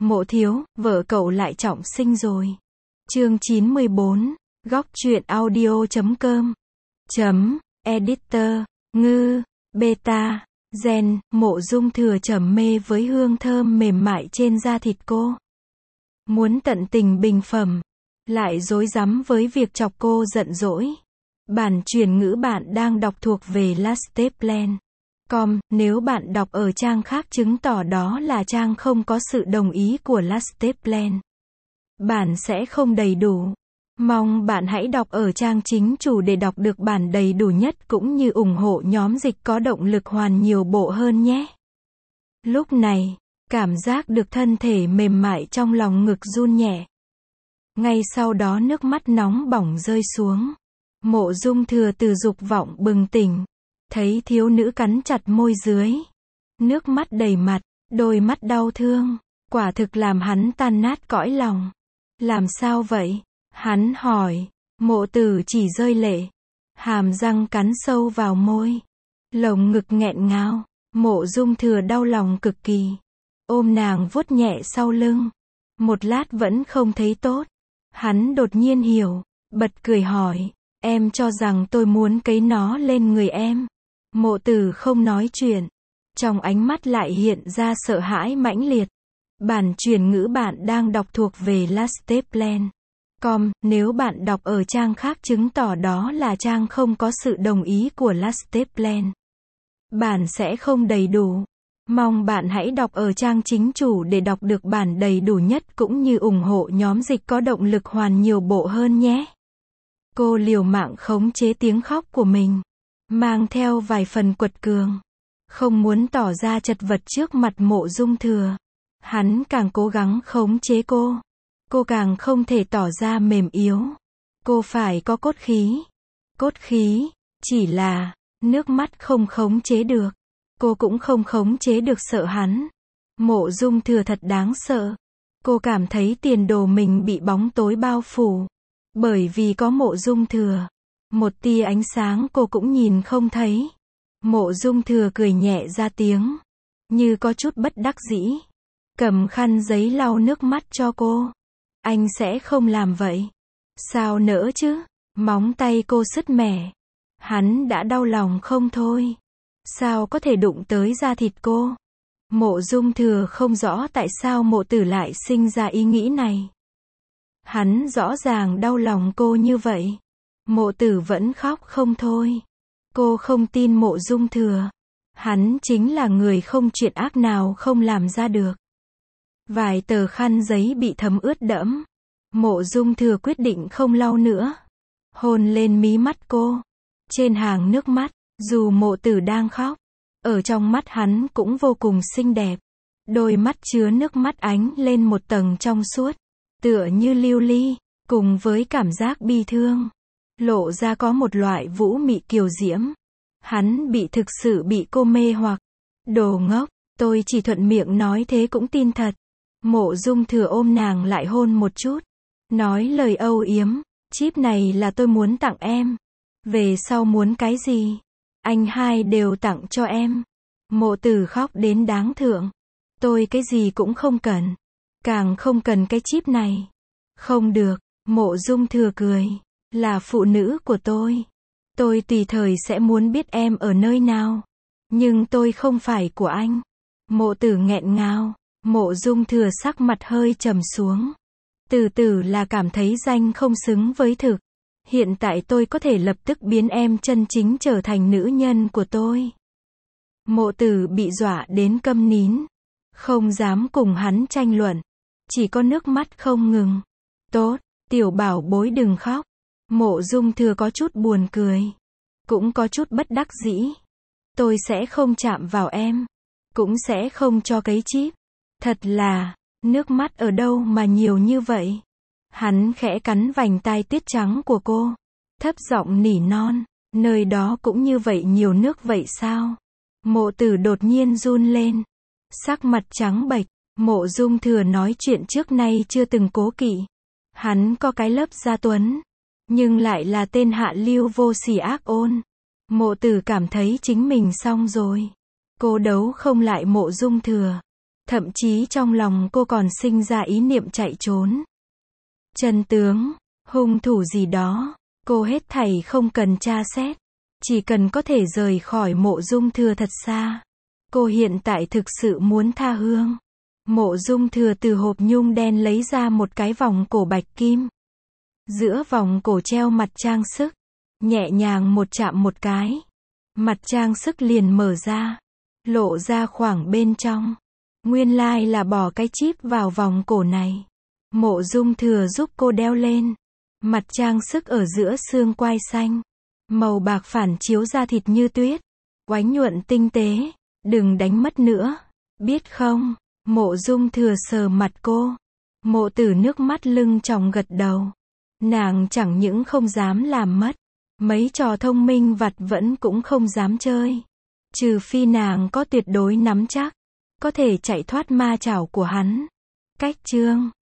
Mộ thiếu, vợ cậu lại trọng sinh rồi. Chương 94, góc truyện audio.com. Editor, ngư, beta, gen, Mộ Dung Thừa trầm mê với hương thơm mềm mại trên da thịt cô. Muốn tận tình bình phẩm, lại rối rắm với việc chọc cô giận dỗi. Bản truyền ngữ bạn đang đọc thuộc về Lasteplan.com, nếu bạn đọc ở trang khác chứng tỏ đó là trang không có sự đồng ý của Lasteplan. Bản sẽ không đầy đủ. Mong bạn hãy đọc ở trang chính chủ để đọc được bản đầy đủ nhất cũng như ủng hộ nhóm dịch có động lực hoàn nhiều bộ hơn nhé. Lúc này, cảm giác được thân thể mềm mại trong lòng ngực run nhẹ. Ngay sau đó nước mắt nóng bỏng rơi xuống. Mộ Dung Thừa từ dục vọng bừng tỉnh. Thấy thiếu nữ cắn chặt môi dưới. Nước mắt đầy mặt, đôi mắt đau thương. Quả thực làm hắn tan nát cõi lòng. Làm sao vậy? Hắn hỏi. Mộ Tử chỉ rơi lệ. Hàm răng cắn sâu vào môi. Lồng ngực nghẹn ngào. Mộ Dung Thừa đau lòng cực kỳ. Ôm nàng vuốt nhẹ sau lưng. Một lát vẫn không thấy tốt. Hắn đột nhiên hiểu. Bật cười hỏi. Em cho rằng tôi muốn cấy nó lên người em. Mộ Tử không nói chuyện. Trong ánh mắt lại hiện ra sợ hãi mãnh liệt. Bản truyền ngữ bạn đang đọc thuộc về Lasteplan.com, nếu bạn đọc ở trang khác chứng tỏ đó là trang không có sự đồng ý của Lasteplan. Bản sẽ không đầy đủ. Mong bạn hãy đọc ở trang chính chủ để đọc được bản đầy đủ nhất cũng như ủng hộ nhóm dịch có động lực hoàn nhiều bộ hơn nhé. Cô liều mạng khống chế tiếng khóc của mình, mang theo vài phần quật cường. Không muốn tỏ ra chật vật trước mặt Mộ Dung Thừa. Hắn càng cố gắng khống chế cô. Cô càng không thể tỏ ra mềm yếu. Cô phải có cốt khí. Cốt khí, chỉ là, nước mắt không khống chế được. Cô cũng không khống chế được sợ hắn. Mộ Dung Thừa thật đáng sợ. Cô cảm thấy tiền đồ mình bị bóng tối bao phủ. Bởi vì có Mộ Dung Thừa. Một tia ánh sáng cô cũng nhìn không thấy. Mộ Dung Thừa cười nhẹ ra tiếng. Như có chút bất đắc dĩ. Cầm khăn giấy lau nước mắt cho cô. Anh sẽ không làm vậy. Sao nỡ chứ? Móng tay cô sứt mẻ. Hắn đã đau lòng không thôi. Sao có thể đụng tới da thịt cô? Mộ Dung Thừa không rõ tại sao Mộ Tử lại sinh ra ý nghĩ này. Hắn rõ ràng đau lòng cô như vậy. Mộ Tử vẫn khóc không thôi. Cô không tin Mộ Dung Thừa. Hắn chính là người không chuyện ác nào không làm ra được. Vài tờ khăn giấy bị thấm ướt đẫm. Mộ Dung Thừa quyết định không lau nữa. Hôn lên mí mắt cô. Trên hàng nước mắt, dù Mộ Tử đang khóc, ở trong mắt hắn cũng vô cùng xinh đẹp. Đôi mắt chứa nước mắt ánh lên một tầng trong suốt, tựa như lưu ly, cùng với cảm giác bi thương. Lộ ra có một loại vũ mị kiều diễm. Hắn thực sự bị cô mê hoặc. Đồ ngốc, tôi chỉ thuận miệng nói thế cũng tin thật. Mộ Dung Thừa ôm nàng lại hôn một chút. Nói lời âu yếm, chip này là tôi muốn tặng em. Về sau muốn cái gì? Anh hai đều tặng cho em. Mộ Tử khóc đến đáng thương. Tôi cái gì cũng không cần. Càng không cần cái chip này. Không được, Mộ Dung Thừa cười. Là phụ nữ của tôi. Tôi tùy thời sẽ muốn biết em ở nơi nào. Nhưng tôi không phải của anh. Mộ Tử nghẹn ngào. Mộ Dung Thừa sắc mặt hơi trầm xuống. Từ từ là cảm thấy danh không xứng với thực. Hiện tại tôi có thể lập tức biến em chân chính trở thành nữ nhân của tôi. Mộ Tử bị dọa đến câm nín. Không dám cùng hắn tranh luận. Chỉ có nước mắt không ngừng. Tốt, tiểu bảo bối đừng khóc. Mộ Dung Thừa có chút buồn cười. Cũng có chút bất đắc dĩ. Tôi sẽ không chạm vào em. Cũng sẽ không cho cấy chip. Thật là, nước mắt ở đâu mà nhiều như vậy? Hắn khẽ cắn vành tai tuyết trắng của cô. Thấp giọng nỉ non. Nơi đó cũng như vậy nhiều nước vậy sao? Mộ Tử đột nhiên run lên. Sắc mặt trắng bệch. Mộ Dung Thừa nói chuyện trước nay chưa từng cố kỵ. Hắn có cái lớp da tuấn. Nhưng lại là tên hạ lưu vô sỉ ác ôn. Mộ Tử cảm thấy chính mình xong rồi. Cô đấu không lại Mộ Dung Thừa. Thậm chí trong lòng cô còn sinh ra ý niệm chạy trốn. Chân tướng, hung thủ gì đó, cô hết thảy không cần tra xét. Chỉ cần có thể rời khỏi Mộ Dung Thừa thật xa. Cô hiện tại thực sự muốn tha hương. Mộ Dung Thừa từ hộp nhung đen lấy ra một cái vòng cổ bạch kim. Giữa vòng cổ treo mặt trang sức. Nhẹ nhàng một chạm một cái. Mặt trang sức liền mở ra. Lộ ra khoảng bên trong. Nguyên lai là bỏ cái chip vào vòng cổ này. Mộ Dung Thừa giúp cô đeo lên. Mặt trang sức ở giữa xương quai xanh. Màu bạc phản chiếu ra thịt như tuyết. Oánh nhuận tinh tế. Đừng đánh mất nữa. Biết không? Mộ Dung Thừa sờ mặt cô. Mộ Tử nước mắt lưng tròng gật đầu. Nàng chẳng những không dám làm mất. Mấy trò thông minh vặt vẫn cũng không dám chơi. Trừ phi nàng có tuyệt đối nắm chắc. Có thể chạy thoát ma chảo của hắn. Cách chương